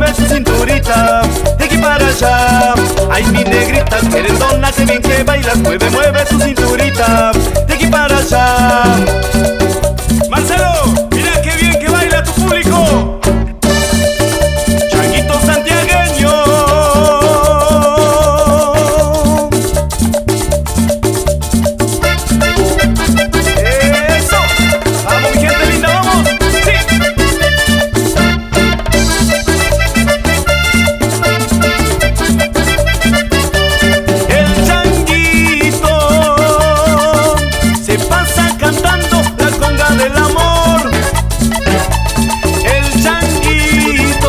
mueve su cinturita, de aquí para allá. Ay, mi negrita querendona, que bien que bailas, mueve, mueve tu cinturita, de aquí para allá. Marcelo, mira qué bien que baila tu público. Changuito santiagueño. Eso, vamos mi gente linda, vamos. Sí. El changuito se pasa cantando la conga del amor. El changuito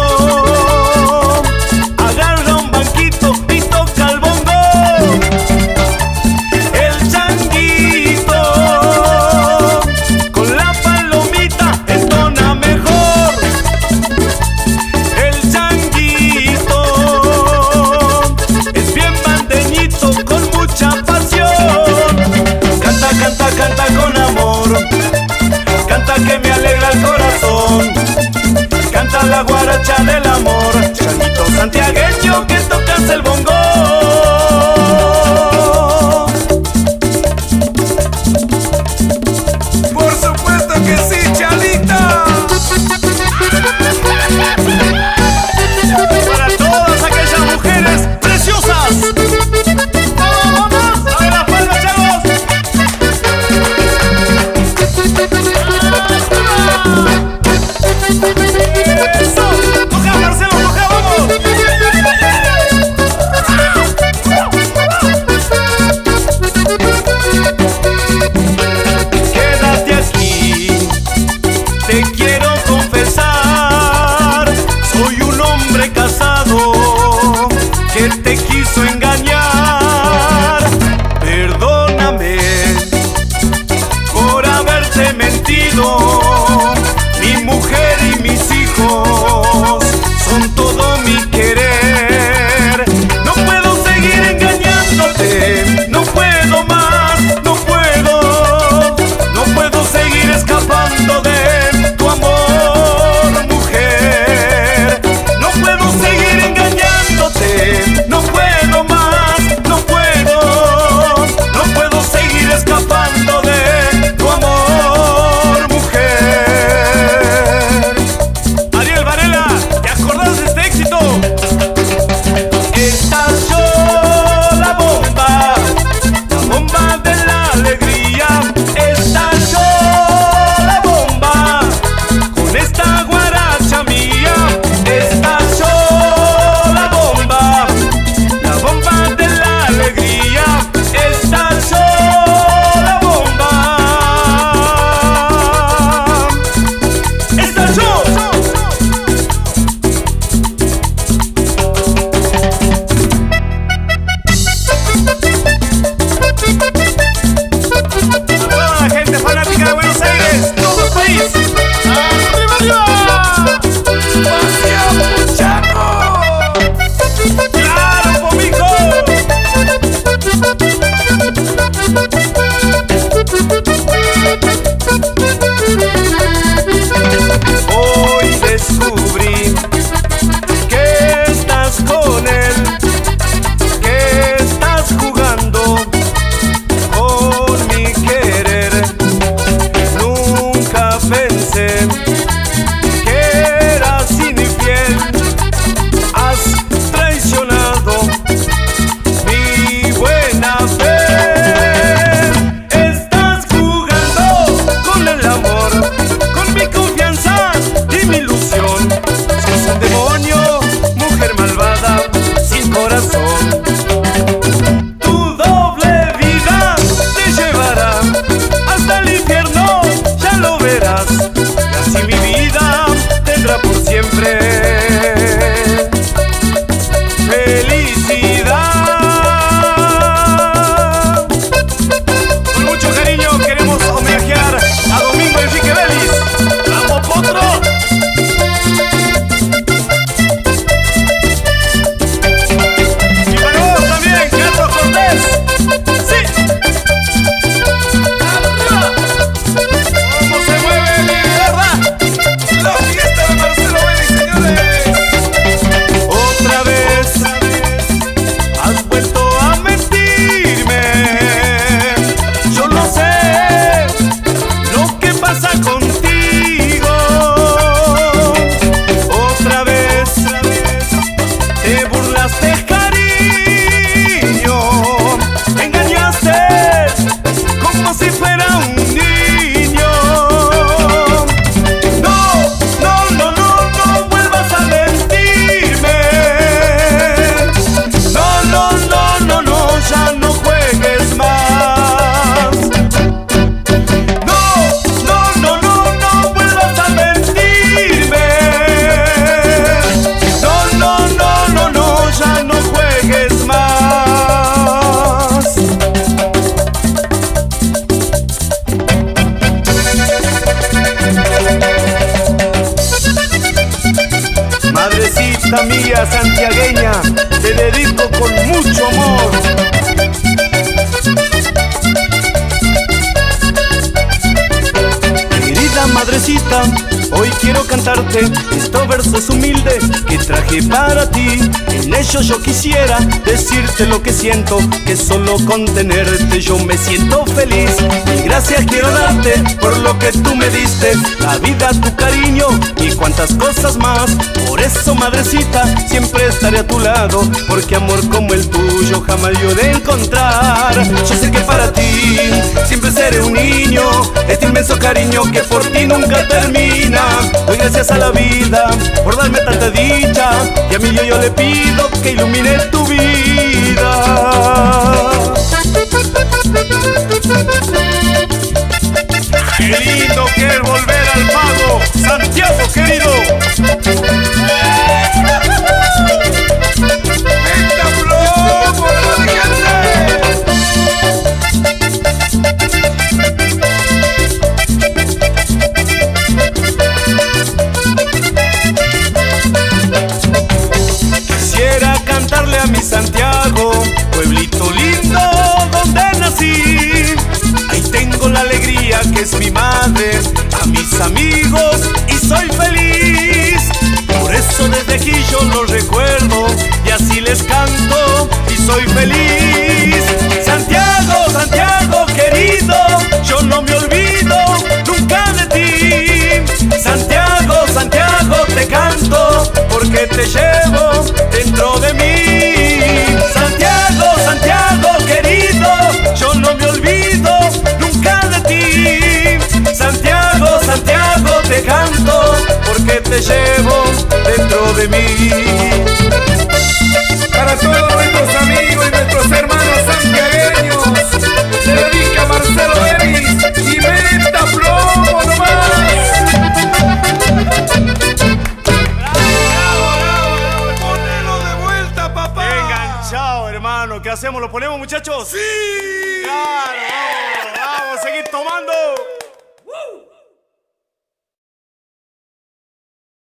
agarra un banquito y toca el bongo. El changuito con la palomita entona mejor. El changuito es bien bandeñito con mucha pasión. Canta, canta, canta con amor, canta que me alegra el corazón. Canta la guaracha del amor, changuito santiagueño que tocas el bongo. Por supuesto que sí, Chalita. Para todas aquellas mujeres preciosas. ¡Vamos, vamos! ¡A ver las palmas, chavos! ¡Eso! ¡Toca, Marcelo, toca, vamos! Quédate aquí, te quiero confesar. Soy un hombre casado que te quiso engañar. Perdóname por haberte mentido. Mi mujer y mis hijos son todo mi querer. No puedo seguir engañándote, no puedo más, no puedo. No puedo seguir escapando de tu amor, mujer. No puedo seguir engañándote, no puedo más, no puedo. No puedo seguir escapando de tu amor, mujer. Ariel Varela, ¿te acordás de este éxito? Estalló la bomba de la alegría. Estalló la bomba con esta guaracha mía. Estalló la bomba de la alegría. Estalló la bomba. Estalló. A toda la gente fanática de Buenos Aires, todo el país. ¡Arriba, arriba! ¡Pasión, Chaco! ¡Claro, pomijo! Hoy descubrí que estás con él, que estás jugando con mi querer. Nunca pensé que eras infiel. Has traicionado mi buena fe. Estás jugando con el amor, con mi confianza y mi ilusión. Sos un demonio, mujer malvada, sin corazón. Tu doble vida te llevará hasta el infierno, ya lo verás. Y así mi vida tendrá por siempre felicidad. Con mucho cariño queremos homenajear a Domingo Enrique Vélez. ¡Vamos, potro! mía santiagueña, te dedico con mucho amor. Querida madrecita, hoy quiero cantarte estos versos humildes que traje para ti. En ellos yo quisiera decirte lo que siento, que solo con tenerte yo me siento feliz. Y gracias quiero darte por lo que tú me diste, la vida, tu cariño y cuantas cosas más. Por eso, madrecita, siempre estaré a tu lado, porque amor como el tuyo jamás yo he de encontrar. Yo sé que para ti siempre seré un niño, este inmenso cariño que por ti nunca termina. Doy gracias a la vida por darme tanta dicha, y a mí yo le pido que ilumine tu vida. Qué lindo que es volver al pago, Santiago querido. Quisiera cantarle a mi Santiago, pueblito lindo donde nací. Ahí tengo la alegría que es mi madre, a mis amigos y soy feliz. Por eso desde aquí yo lo recuerdo y así les canto y soy feliz. Santiago, Santiago querido, yo no me olvido nunca de ti. Santiago, Santiago te canto porque te llevo dentro de mí. Santiago, Santiago querido, yo no me olvido nunca de ti. Santiago, Santiago te canto porque te llevo dentro de mí. Para todos nuestros amigos y nuestros hermanos santiagueños, se dedica Marcelo Eris y Meta Plomo nomás. Ponelo de vuelta, papá. Enganchado, hermano. ¿Qué hacemos? ¿Lo ponemos, muchachos? ¡Sí!